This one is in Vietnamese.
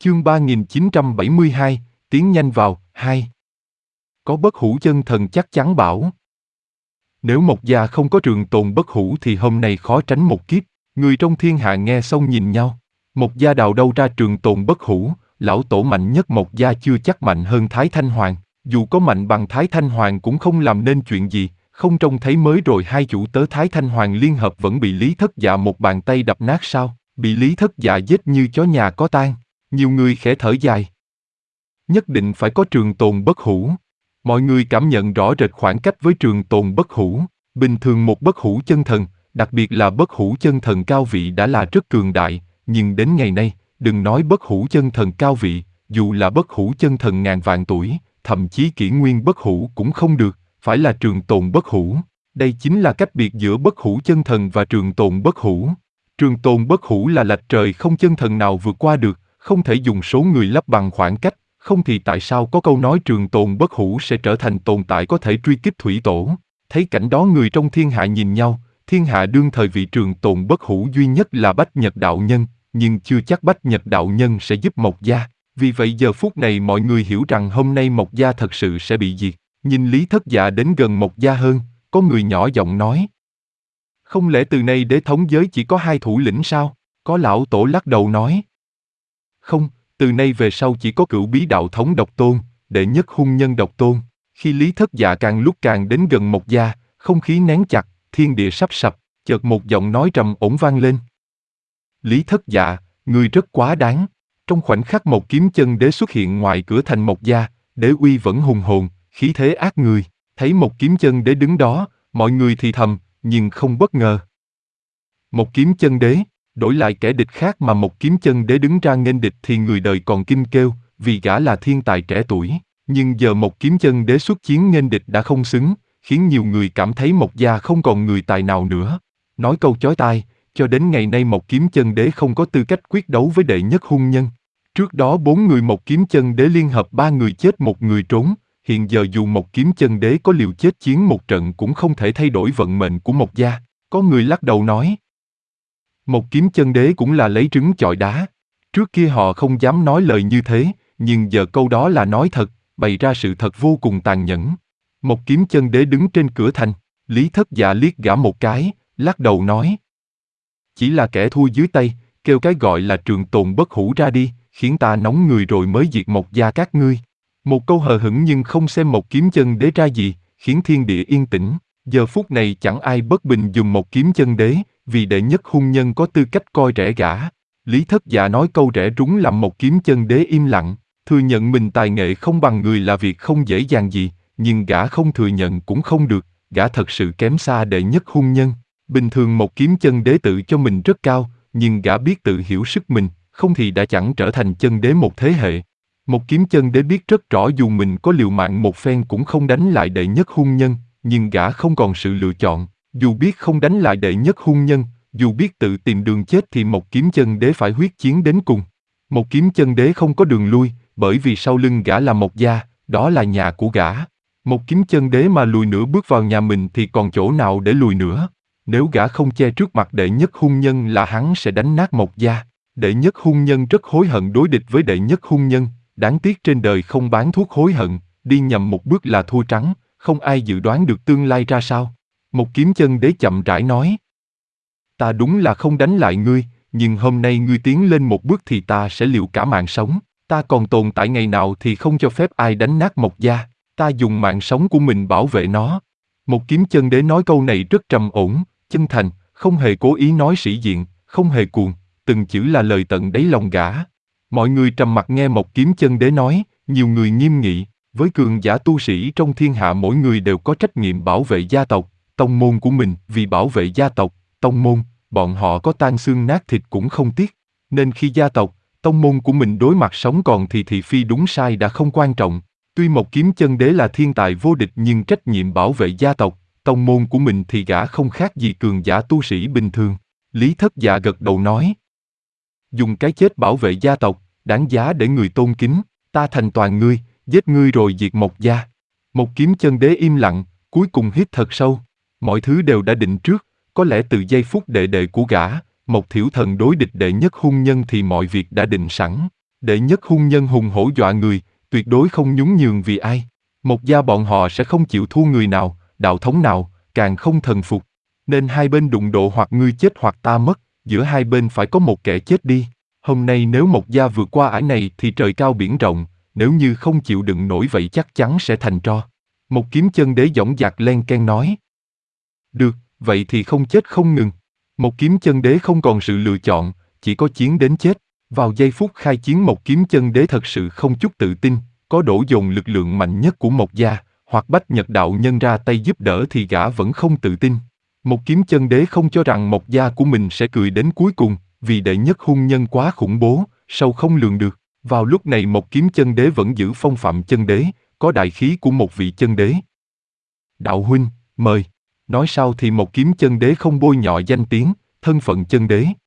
Chương 3972, tiến nhanh vào, 2. Có bất hủ chân thần chắc chắn bảo. Nếu Mộc Gia không có trường tồn bất hủ thì hôm nay khó tránh một kiếp. Người trong thiên hạ nghe xong nhìn nhau. Mộc Gia đào đâu ra trường tồn bất hủ, lão tổ mạnh nhất Mộc Gia chưa chắc mạnh hơn Thái Thanh Hoàng. Dù có mạnh bằng Thái Thanh Hoàng cũng không làm nên chuyện gì, không trông thấy mới rồi hai chủ tớ Thái Thanh Hoàng liên hợp vẫn bị Lý Thất Dạ một bàn tay đập nát sao, bị Lý Thất Dạ giết như chó nhà có tang. Nhiều người khẽ thở dài. Nhất định phải có trường tồn bất hủ. Mọi người cảm nhận rõ rệt khoảng cách với trường tồn bất hủ. Bình thường một bất hủ chân thần, đặc biệt là bất hủ chân thần cao vị đã là rất cường đại, nhưng đến ngày nay, đừng nói bất hủ chân thần cao vị, dù là bất hủ chân thần ngàn vạn tuổi, thậm chí kỷ nguyên bất hủ cũng không được, phải là trường tồn bất hủ. Đây chính là cách biệt giữa bất hủ chân thần và trường tồn bất hủ. Trường tồn bất hủ là lệch trời không chân thần nào vượt qua được, không thể dùng số người lấp bằng khoảng cách, không thì tại sao có câu nói trường tồn bất hủ sẽ trở thành tồn tại có thể truy kích thủy tổ. Thấy cảnh đó người trong thiên hạ nhìn nhau, thiên hạ đương thời vị trường tồn bất hủ duy nhất là Bách Nhật Đạo Nhân, nhưng chưa chắc Bách Nhật Đạo Nhân sẽ giúp Mộc Gia. Vì vậy giờ phút này mọi người hiểu rằng hôm nay Mộc Gia thật sự sẽ bị diệt. Nhìn Lý Thất Dạ đến gần Mộc Gia hơn, có người nhỏ giọng nói. Không lẽ từ nay đế thống giới chỉ có hai thủ lĩnh sao? Có lão tổ lắc đầu nói. Không, từ nay về sau chỉ có Cửu Bí Đạo Thống Độc Tôn, đệ nhất hung nhân Độc Tôn. Khi Lý Thất Dạ càng lúc càng đến gần Mộc Gia, không khí nén chặt, thiên địa sắp sập, chợt một giọng nói trầm ổn vang lên. Lý Thất Dạ, ngươi rất quá đáng. Trong khoảnh khắc một kiếm chân đế xuất hiện ngoài cửa thành Mộc Gia, đế uy vẫn hùng hồn, khí thế ác người. Thấy một kiếm chân đế đứng đó, mọi người thì thầm, nhưng không bất ngờ. Một kiếm chân đế, đổi lại kẻ địch khác mà một kiếm chân đế đứng ra nghênh địch thì người đời còn kinh kêu, vì gã là thiên tài trẻ tuổi. Nhưng giờ một kiếm chân đế xuất chiến nghênh địch đã không xứng, khiến nhiều người cảm thấy Mộc Gia không còn người tài nào nữa. Nói câu chói tai, cho đến ngày nay một kiếm chân đế không có tư cách quyết đấu với đệ nhất hung nhân. Trước đó 4 người một kiếm chân đế liên hợp 3 người chết một người trốn, hiện giờ dù một kiếm chân đế có liều chết chiến một trận cũng không thể thay đổi vận mệnh của Mộc Gia. Có người lắc đầu nói. Một kiếm chân đế cũng là lấy trứng chọi đá. Trước kia họ không dám nói lời như thế, nhưng giờ câu đó là nói thật, bày ra sự thật vô cùng tàn nhẫn. Một kiếm chân đế đứng trên cửa thành, Lý Thất Dạ liếc gã một cái, lắc đầu nói. Chỉ là kẻ thua dưới tay, kêu cái gọi là trường tồn bất hủ ra đi, khiến ta nóng người rồi mới diệt Mộc Gia các ngươi. Một câu hờ hững nhưng không xem một kiếm chân đế ra gì, khiến thiên địa yên tĩnh. Giờ phút này chẳng ai bất bình dùng một kiếm chân đế, vì đệ nhất hung nhân có tư cách coi rẻ gã. Lý Thất Dạ nói câu rẻ rúng làm một kiếm chân đế im lặng, thừa nhận mình tài nghệ không bằng người là việc không dễ dàng gì, nhưng gã không thừa nhận cũng không được, gã thật sự kém xa đệ nhất hung nhân. Bình thường một kiếm chân đế tự cho mình rất cao, nhưng gã biết tự hiểu sức mình, không thì đã chẳng trở thành chân đế một thế hệ. Một kiếm chân đế biết rất rõ dù mình có liều mạng một phen cũng không đánh lại đệ nhất hung nhân, nhưng gã không còn sự lựa chọn. Dù biết không đánh lại đệ nhất hung nhân, dù biết tự tìm đường chết thì một kiếm chân đế phải huyết chiến đến cùng. Một kiếm chân đế không có đường lui, bởi vì sau lưng gã là Mộc Gia, đó là nhà của gã. Một kiếm chân đế mà lùi nửa bước vào nhà mình thì còn chỗ nào để lùi nữa. Nếu gã không che trước mặt đệ nhất hung nhân là hắn sẽ đánh nát Mộc Gia. Đệ nhất hung nhân rất hối hận đối địch với đệ nhất hung nhân, đáng tiếc trên đời không bán thuốc hối hận, đi nhầm một bước là thua trắng, không ai dự đoán được tương lai ra sao. Một kiếm chân đế chậm rãi nói. Ta đúng là không đánh lại ngươi, nhưng hôm nay ngươi tiến lên một bước thì ta sẽ liều cả mạng sống. Ta còn tồn tại ngày nào thì không cho phép ai đánh nát Mộc Gia. Ta dùng mạng sống của mình bảo vệ nó. Một kiếm chân đế nói câu này rất trầm ổn, chân thành, không hề cố ý nói sĩ diện, không hề cuồng, từng chữ là lời tận đáy lòng gã. Mọi người trầm mặc nghe một kiếm chân đế nói, nhiều người nghiêm nghị, với cường giả tu sĩ trong thiên hạ mỗi người đều có trách nhiệm bảo vệ gia tộc, tông môn của mình, vì bảo vệ gia tộc, tông môn, bọn họ có tan xương nát thịt cũng không tiếc. Nên khi gia tộc, tông môn của mình đối mặt sống còn thì thị phi đúng sai đã không quan trọng. Tuy một kiếm chân đế là thiên tài vô địch nhưng trách nhiệm bảo vệ gia tộc, tông môn của mình thì gã không khác gì cường giả tu sĩ bình thường. Lý Thất Dạ gật đầu nói. Dùng cái chết bảo vệ gia tộc, đáng giá để người tôn kính, ta thành toàn ngươi, giết ngươi rồi diệt Mộc Gia. Một kiếm chân đế im lặng, cuối cùng hít thật sâu. Mọi thứ đều đã định trước, có lẽ từ giây phút đệ đệ của gã, Mộc Thiểu Thần đối địch đệ nhất hung nhân thì mọi việc đã định sẵn. Đệ nhất hung nhân hùng hổ dọa người, tuyệt đối không nhún nhường vì ai. Mộc gia bọn họ sẽ không chịu thua người nào, đạo thống nào, càng không thần phục. Nên hai bên đụng độ hoặc ngươi chết hoặc ta mất, giữa hai bên phải có một kẻ chết đi. Hôm nay nếu Mộc gia vượt qua ải này thì trời cao biển rộng, nếu như không chịu đựng nổi vậy chắc chắn sẽ thành tro. Một kiếm chân đế dõng dạc len ken nói. Được, vậy thì không chết không ngừng. Một kiếm chân đế không còn sự lựa chọn, chỉ có chiến đến chết. Vào giây phút khai chiến một kiếm chân đế thật sự không chút tự tin, có đổ dồn lực lượng mạnh nhất của Mộc gia, hoặc Bách Nhật đạo nhân ra tay giúp đỡ thì gã vẫn không tự tin. Một kiếm chân đế không cho rằng Mộc gia của mình sẽ cười đến cuối cùng, vì đệ nhất hung nhân quá khủng bố, sâu không lường được. Vào lúc này một kiếm chân đế vẫn giữ phong phạm chân đế, có đại khí của một vị chân đế. Đạo huynh, mời. Nói sao thì một kiếm chân đế không bôi nhọ danh tiếng, thân phận chân đế.